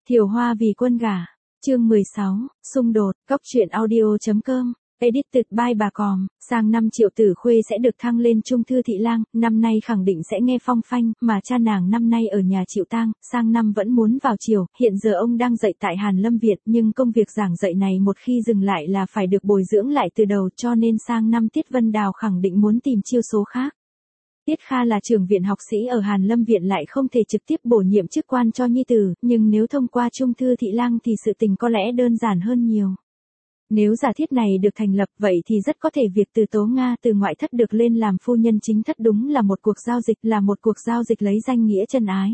Thiều Hoa vì quân gả. Chương 16, xung đột, cóc truyện audio.com. Edited by bà Còm. Sang năm Triệu Tử Khuê sẽ được thăng lên trung thư thị lang, năm nay khẳng định sẽ nghe phong phanh, mà cha nàng năm nay ở nhà chịu tang, sang năm vẫn muốn vào triều, hiện giờ ông đang dạy tại Hàn Lâm Viện, nhưng công việc giảng dạy này một khi dừng lại là phải được bồi dưỡng lại từ đầu, cho nên sang năm Tiết Vân Đào khẳng định muốn tìm chiêu số khác. Tiết Kha là trưởng viện học sĩ ở Hàn Lâm Viện lại không thể trực tiếp bổ nhiệm chức quan cho nhi tử, nhưng nếu thông qua trung thư thị lang thì sự tình có lẽ đơn giản hơn nhiều. Nếu giả thiết này được thành lập vậy thì rất có thể việc Từ Tố Nga từ ngoại thất được lên làm phu nhân chính thất đúng là một cuộc giao dịch lấy danh nghĩa chân ái.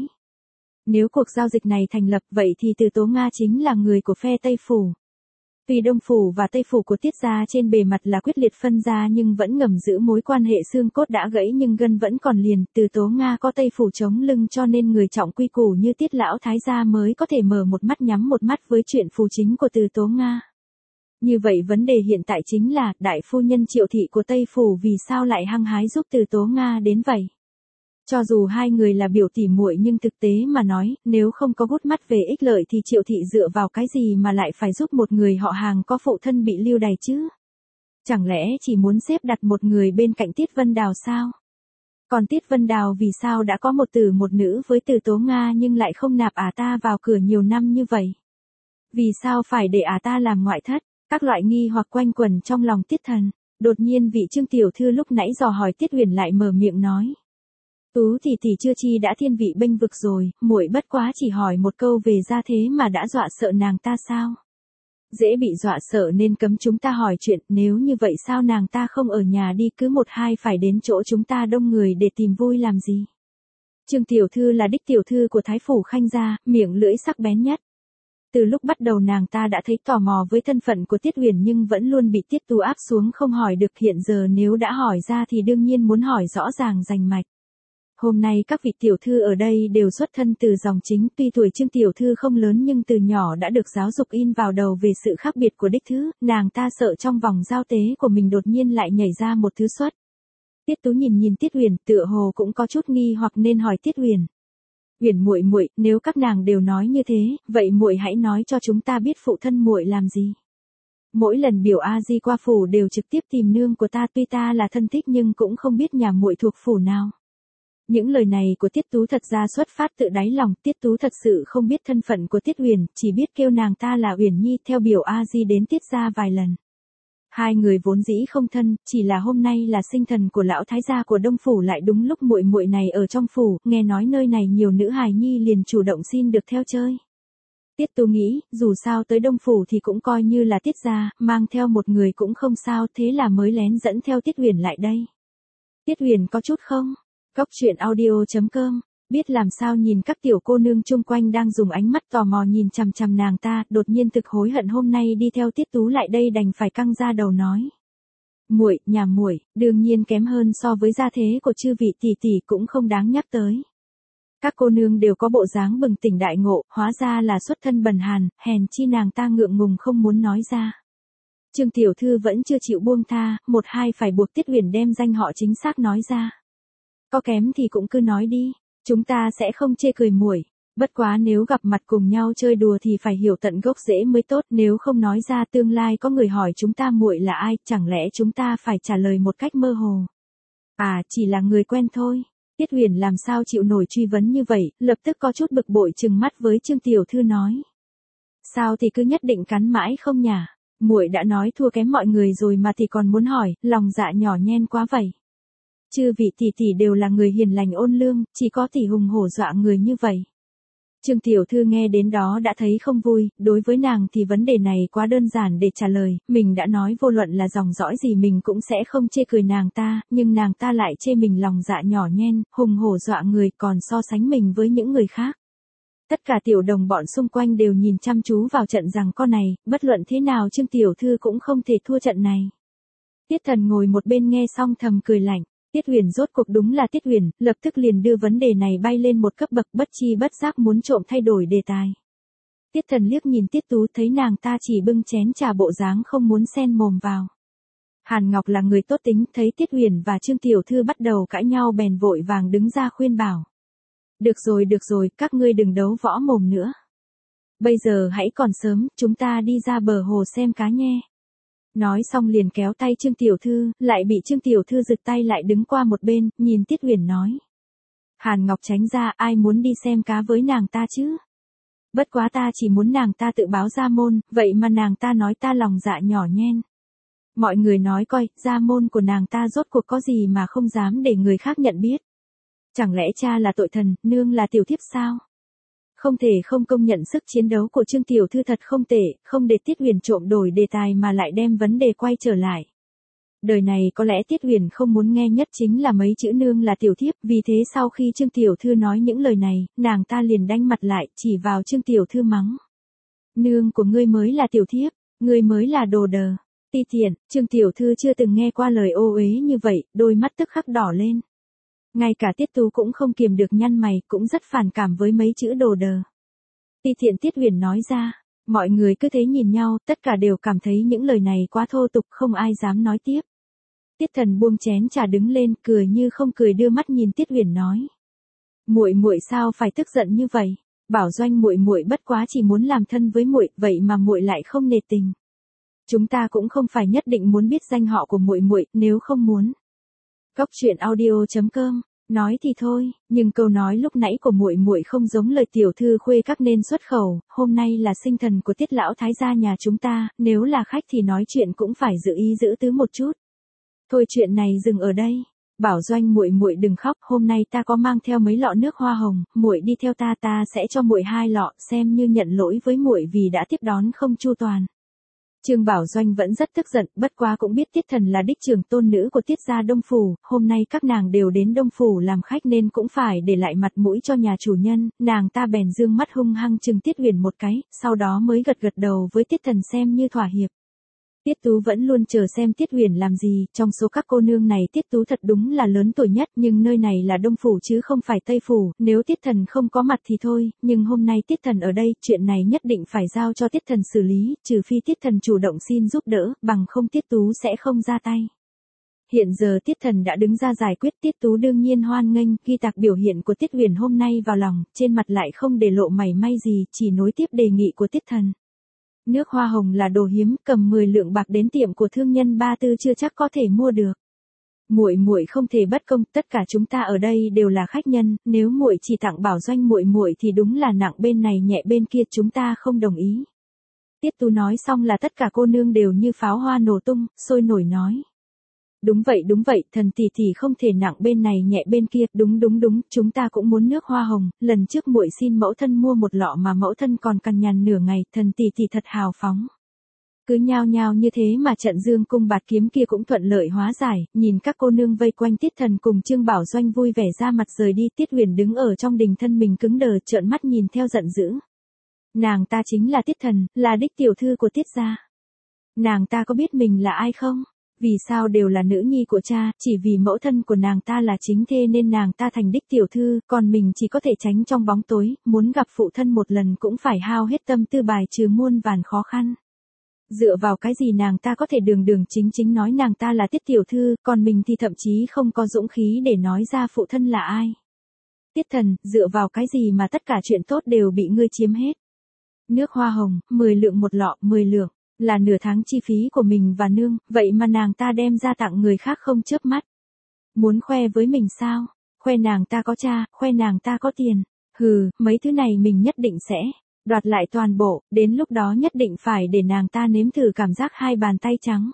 Nếu cuộc giao dịch này thành lập vậy thì Từ Tố Nga chính là người của phe Tây Phủ. Tuy Đông Phủ và Tây Phủ của Tiết gia trên bề mặt là quyết liệt phân ra nhưng vẫn ngầm giữ mối quan hệ xương cốt đã gãy nhưng gân vẫn còn liền, Từ Tố Nga có Tây Phủ chống lưng cho nên người trọng quy củ như Tiết lão thái gia mới có thể mở một mắt nhắm một mắt với chuyện phù chính của Từ Tố Nga. Như vậy vấn đề hiện tại chính là, đại phu nhân Triệu thị của Tây Phủ vì sao lại hăng hái giúp Từ Tố Nga đến vậy? Cho dù hai người là biểu tỉ muội nhưng thực tế mà nói, nếu không có gút mắt về ích lợi thì Triệu thị dựa vào cái gì mà lại phải giúp một người họ hàng có phụ thân bị lưu đày chứ? Chẳng lẽ chỉ muốn xếp đặt một người bên cạnh Tiết Vân Đào sao? Còn Tiết Vân Đào vì sao đã có một tử một nữ với Từ Tố Nga nhưng lại không nạp ta vào cửa nhiều năm như vậy? Vì sao phải để ta làm ngoại thất? Các loại nghi hoặc quanh quẩn trong lòng Tiết Thần. Đột nhiên vị Trương tiểu thư lúc nãy dò hỏi Tiết Huyền lại mở miệng nói: "Tú tỷ chưa chi đã thiên vị bênh vực rồi, muội bất quá chỉ hỏi một câu về gia thế mà đã dọa sợ nàng ta sao? Dễ bị dọa sợ nên cấm chúng ta hỏi chuyện, nếu như vậy sao nàng ta không ở nhà đi cứ một hai phải đến chỗ chúng ta đông người để tìm vui làm gì?" Trương tiểu thư là đích tiểu thư của Thái phủ Khanh gia, miệng lưỡi sắc bén nhất. Từ lúc bắt đầu nàng ta đã thấy tò mò với thân phận của Tiết Huyền nhưng vẫn luôn bị Tiết Tú áp xuống không hỏi được, hiện giờ nếu đã hỏi ra thì đương nhiên muốn hỏi rõ ràng rành mạch. Hôm nay các vị tiểu thư ở đây đều xuất thân từ dòng chính, tuy tuổi Trương tiểu thư không lớn nhưng từ nhỏ đã được giáo dục in vào đầu về sự khác biệt của đích thứ, nàng ta sợ trong vòng giao tế của mình đột nhiên lại nhảy ra một thứ xuất. Tiết Tú nhìn Tiết Huyền, tựa hồ cũng có chút nghi hoặc nên hỏi Tiết Huyền: "Huyền muội, nếu các nàng đều nói như thế, vậy muội hãy nói cho chúng ta biết phụ thân muội làm gì? Mỗi lần biểu A Di qua phủ đều trực tiếp tìm nương của ta, tuy ta là thân thích nhưng cũng không biết nhà muội thuộc phủ nào." Những lời này của Tiết Tú thật ra xuất phát tự đáy lòng, Tiết Tú thật sự không biết thân phận của Tiết Huyền, chỉ biết kêu nàng ta là Huyền Nhi, theo biểu A Di đến Tiết gia vài lần. Hai người vốn dĩ không thân, chỉ là hôm nay là sinh thần của lão thái gia của Đông phủ lại đúng lúc muội này ở trong phủ, nghe nói nơi này nhiều nữ hài nhi liền chủ động xin được theo chơi. Tiết Tú nghĩ, dù sao tới Đông phủ thì cũng coi như là Tiết gia, mang theo một người cũng không sao, thế là mới lén dẫn theo Tiết Huyền lại đây. Tiết Huyền có chút không? Cóc truyện audio.com. Biết làm sao nhìn các tiểu cô nương chung quanh đang dùng ánh mắt tò mò nhìn chằm chằm nàng ta, đột nhiên thực hối hận hôm nay đi theo Tiết Tú lại đây đành phải căng ra đầu nói: "Muội, nhà muội, đương nhiên kém hơn so với gia thế của chư vị tỷ cũng không đáng nhắc tới." Các cô nương đều có bộ dáng bừng tỉnh đại ngộ, hóa ra là xuất thân bần hàn, hèn chi nàng ta ngượng ngùng không muốn nói ra. Trương tiểu thư vẫn chưa chịu buông tha, một hai phải buộc Tiết Huyền đem danh họ chính xác nói ra. "Có kém thì cũng cứ nói đi. Chúng ta sẽ không chê cười muội, bất quá nếu gặp mặt cùng nhau chơi đùa thì phải hiểu tận gốc rễ mới tốt, nếu không nói ra tương lai có người hỏi chúng ta muội là ai, chẳng lẽ chúng ta phải trả lời một cách mơ hồ? Chỉ là người quen thôi." Tiết Huyền làm sao chịu nổi truy vấn như vậy, lập tức có chút bực bội trừng mắt với Trương tiểu thư nói: "Sao thì cứ nhất định cắn mãi không nhả? Muội đã nói thua kém mọi người rồi mà thì còn muốn hỏi, lòng dạ nhỏ nhen quá vậy. Chư vị tỷ đều là người hiền lành ôn lương, chỉ có tỷ hùng hổ dọa người như vậy." Trương tiểu thư nghe đến đó đã thấy không vui, đối với nàng thì vấn đề này quá đơn giản để trả lời, mình đã nói vô luận là dòng dõi gì mình cũng sẽ không chê cười nàng ta, nhưng nàng ta lại chê mình lòng dạ nhỏ nhen, hùng hổ dọa người, còn so sánh mình với những người khác. Tất cả tiểu đồng bọn xung quanh đều nhìn chăm chú vào trận giằng co này, bất luận thế nào Trương tiểu thư cũng không thể thua trận này. Tiết Thần ngồi một bên nghe xong thầm cười lạnh. Tiết Huyền rốt cuộc đúng là Tiết Huyền, lập tức liền đưa vấn đề này bay lên một cấp bậc, bất chi bất giác muốn trộm thay đổi đề tài. Tiết Thần liếc nhìn Tiết Tú thấy nàng ta chỉ bưng chén trà bộ dáng không muốn xen mồm vào. Hàn Ngọc là người tốt tính, thấy Tiết Huyền và Trương tiểu thư bắt đầu cãi nhau bèn vội vàng đứng ra khuyên bảo: Được rồi, các ngươi đừng đấu võ mồm nữa. Bây giờ hãy còn sớm, chúng ta đi ra bờ hồ xem cá nhé. Nói xong liền kéo tay Trương Tiểu Thư, lại bị Trương Tiểu Thư giựt tay lại đứng qua một bên, nhìn Tiết Huyền nói. Hàn Ngọc tránh ra, ai muốn đi xem cá với nàng ta chứ? Bất quá ta chỉ muốn nàng ta tự báo ra môn, vậy mà nàng ta nói ta lòng dạ nhỏ nhen. Mọi người nói coi, ra môn của nàng ta rốt cuộc có gì mà không dám để người khác nhận biết. Chẳng lẽ cha là tội thần, nương là tiểu thiếp sao? Không thể không công nhận sức chiến đấu của Trương Tiểu Thư thật không tệ, không để Tiết Huyền trộm đổi đề tài mà lại đem vấn đề quay trở lại. Đời này có lẽ Tiết Huyền không muốn nghe nhất chính là mấy chữ nương là tiểu thiếp, vì thế sau khi Trương Tiểu Thư nói những lời này, nàng ta liền đanh mặt lại, chỉ vào Trương Tiểu Thư mắng. Nương của ngươi mới là tiểu thiếp, ngươi mới là đồ đờ. Ti tiện, Trương Tiểu Thư chưa từng nghe qua lời ô uế như vậy, đôi mắt tức khắc đỏ lên. Ngay cả Tiết Tú cũng không kiềm được nhăn mày, cũng rất phản cảm với mấy chữ đồ đờ. Ti tiện Tiết Huyền nói ra, mọi người cứ thế nhìn nhau, tất cả đều cảm thấy những lời này quá thô tục, không ai dám nói tiếp. Tiết Thần buông chén trà đứng lên, cười như không cười đưa mắt nhìn Tiết Huyền nói. Muội muội sao phải tức giận như vậy? Bảo Doanh muội muội bất quá chỉ muốn làm thân với muội, vậy mà muội lại không nể tình. Chúng ta cũng không phải nhất định muốn biết danh họ của muội muội, nếu không muốn. Góc truyện audio.com, nói thì thôi, nhưng câu nói lúc nãy của muội muội không giống lời tiểu thư khuê các nên xuất khẩu, hôm nay là sinh thần của Tiết lão thái gia nhà chúng ta, nếu là khách thì nói chuyện cũng phải giữ ý giữ tứ một chút. Thôi chuyện này dừng ở đây. Bảo Doanh muội muội đừng khóc, hôm nay ta có mang theo mấy lọ nước hoa hồng, muội đi theo ta, ta sẽ cho muội 2 lọ, xem như nhận lỗi với muội vì đã tiếp đón không chu toàn. Trương Bảo Doanh vẫn rất tức giận, bất quá cũng biết Tiết Thần là đích trưởng tôn nữ của Tiết gia Đông Phủ, hôm nay các nàng đều đến Đông Phủ làm khách nên cũng phải để lại mặt mũi cho nhà chủ nhân, nàng ta bèn dương mắt hung hăng trừng Tiết Huyền một cái, sau đó mới gật gật đầu với Tiết Thần xem như thỏa hiệp. Tiết Tú vẫn luôn chờ xem Tiết Huyền làm gì, trong số các cô nương này Tiết Tú thật đúng là lớn tuổi nhất, nhưng nơi này là Đông Phủ chứ không phải Tây Phủ, nếu Tiết Thần không có mặt thì thôi, nhưng hôm nay Tiết Thần ở đây, chuyện này nhất định phải giao cho Tiết Thần xử lý, trừ phi Tiết Thần chủ động xin giúp đỡ, bằng không Tiết Tú sẽ không ra tay. Hiện giờ Tiết Thần đã đứng ra giải quyết, Tiết Tú đương nhiên hoan nghênh, ghi tạc biểu hiện của Tiết Huyền hôm nay vào lòng, trên mặt lại không để lộ mảy may gì, chỉ nối tiếp đề nghị của Tiết Thần. Nước hoa hồng là đồ hiếm, cầm 10 lượng bạc đến tiệm của thương nhân Ba Tư chưa chắc có thể mua được. Muội muội không thể bất công, tất cả chúng ta ở đây đều là khách nhân, nếu muội chỉ tặng Bảo Doanh muội muội thì đúng là nặng bên này nhẹ bên kia, chúng ta không đồng ý. Tiết Tú nói xong là tất cả cô nương đều như pháo hoa nổ tung, sôi nổi nói. Đúng vậy, Thần tỷ tỷ không thể nặng bên này nhẹ bên kia, đúng, chúng ta cũng muốn nước hoa hồng, lần trước muội xin mẫu thân mua 1 lọ mà mẫu thân còn cằn nhằn nửa ngày, Thần tỷ tỷ thật hào phóng. Cứ nhao nhao như thế mà trận dương cung bạt kiếm kia cũng thuận lợi hóa giải, nhìn các cô nương vây quanh Tiết Thần cùng Trương Bảo Doanh vui vẻ ra mặt rời đi, Tiết Huyền đứng ở trong đình thân mình cứng đờ, trợn mắt nhìn theo giận dữ. Nàng ta chính là Tiết Thần, là đích tiểu thư của Tiết gia. Nàng ta có biết mình là ai không? Vì sao đều là nữ nhi của cha, chỉ vì mẫu thân của nàng ta là chính thê nên nàng ta thành đích tiểu thư, còn mình chỉ có thể tránh trong bóng tối, muốn gặp phụ thân một lần cũng phải hao hết tâm tư bài trừ muôn vàn khó khăn. Dựa vào cái gì nàng ta có thể đường chính nói nàng ta là Tiết tiểu thư, còn mình thì thậm chí không có dũng khí để nói ra phụ thân là ai. Tiết Thần, dựa vào cái gì mà tất cả chuyện tốt đều bị ngươi chiếm hết. Nước hoa hồng, 10 lượng 1 lọ, 10 lượng. Là nửa tháng chi phí của mình và nương, vậy mà nàng ta đem ra tặng người khác không chớp mắt. Muốn khoe với mình sao? Khoe nàng ta có cha, khoe nàng ta có tiền. Hừ, mấy thứ này mình nhất định sẽ đoạt lại toàn bộ, đến lúc đó nhất định phải để nàng ta nếm thử cảm giác 2 bàn tay trắng.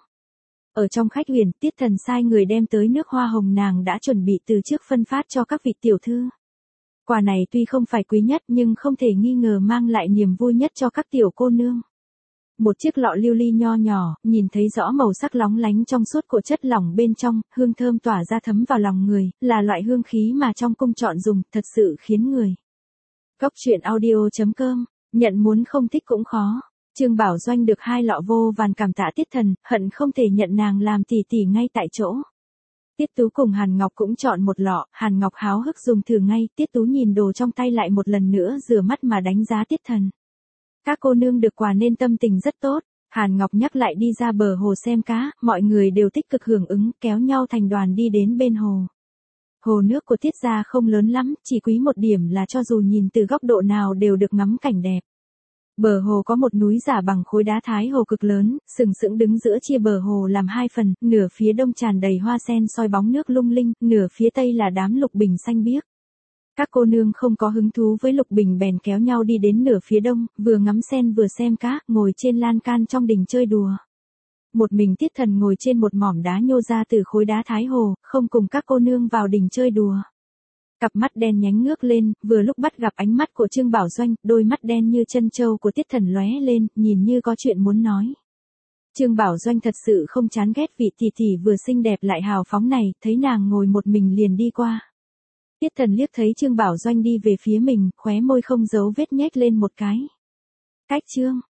Ở trong khách huyền, Tiết Thần sai người đem tới nước hoa hồng nàng đã chuẩn bị từ trước phân phát cho các vị tiểu thư. Quà này tuy không phải quý nhất nhưng không thể nghi ngờ mang lại niềm vui nhất cho các tiểu cô nương. Một chiếc lọ lưu ly nho nhỏ, nhìn thấy rõ màu sắc lóng lánh trong suốt của chất lỏng bên trong, hương thơm tỏa ra thấm vào lòng người, là loại hương khí mà trong cung chọn dùng, thật sự khiến người. Góc truyện audio.com, nhận muốn không thích cũng khó. Trương Bảo Doanh được 2 lọ vô vàn cảm tạ Tiết Thần, hận không thể nhận nàng làm tỷ tỷ ngay tại chỗ. Tiết Tú cùng Hàn Ngọc cũng chọn 1 lọ, Hàn Ngọc háo hức dùng thử ngay, Tiết Tú nhìn đồ trong tay lại một lần nữa rửa mắt mà đánh giá Tiết Thần. Các cô nương được quà nên tâm tình rất tốt, Hàn Ngọc nhắc lại đi ra bờ hồ xem cá, mọi người đều tích cực hưởng ứng, kéo nhau thành đoàn đi đến bên hồ. Hồ nước của Tiết gia không lớn lắm, chỉ quý một điểm là cho dù nhìn từ góc độ nào đều được ngắm cảnh đẹp. Bờ hồ có một núi giả bằng khối đá thái hồ cực lớn, sừng sững đứng giữa chia bờ hồ làm hai phần, nửa phía đông tràn đầy hoa sen soi bóng nước lung linh, nửa phía tây là đám lục bình xanh biếc. Các cô nương không có hứng thú với lục bình bèn kéo nhau đi đến nửa phía đông, vừa ngắm sen vừa xem cá, ngồi trên lan can trong đình chơi đùa. Một mình Tiết Thần ngồi trên một mỏm đá nhô ra từ khối đá thái hồ, không cùng các cô nương vào đình chơi đùa. Cặp mắt đen nhánh ngước lên, vừa lúc bắt gặp ánh mắt của Trương Bảo Doanh, đôi mắt đen như chân trâu của Tiết Thần lóe lên, nhìn như có chuyện muốn nói. Trương Bảo Doanh thật sự không chán ghét vị tỷ tỷ vừa xinh đẹp lại hào phóng này, thấy nàng ngồi một mình liền đi qua. Tiết Thần liếc thấy Trương Bảo Doanh đi về phía mình, khóe môi không giấu vết nhếch lên một cái. Cách Trương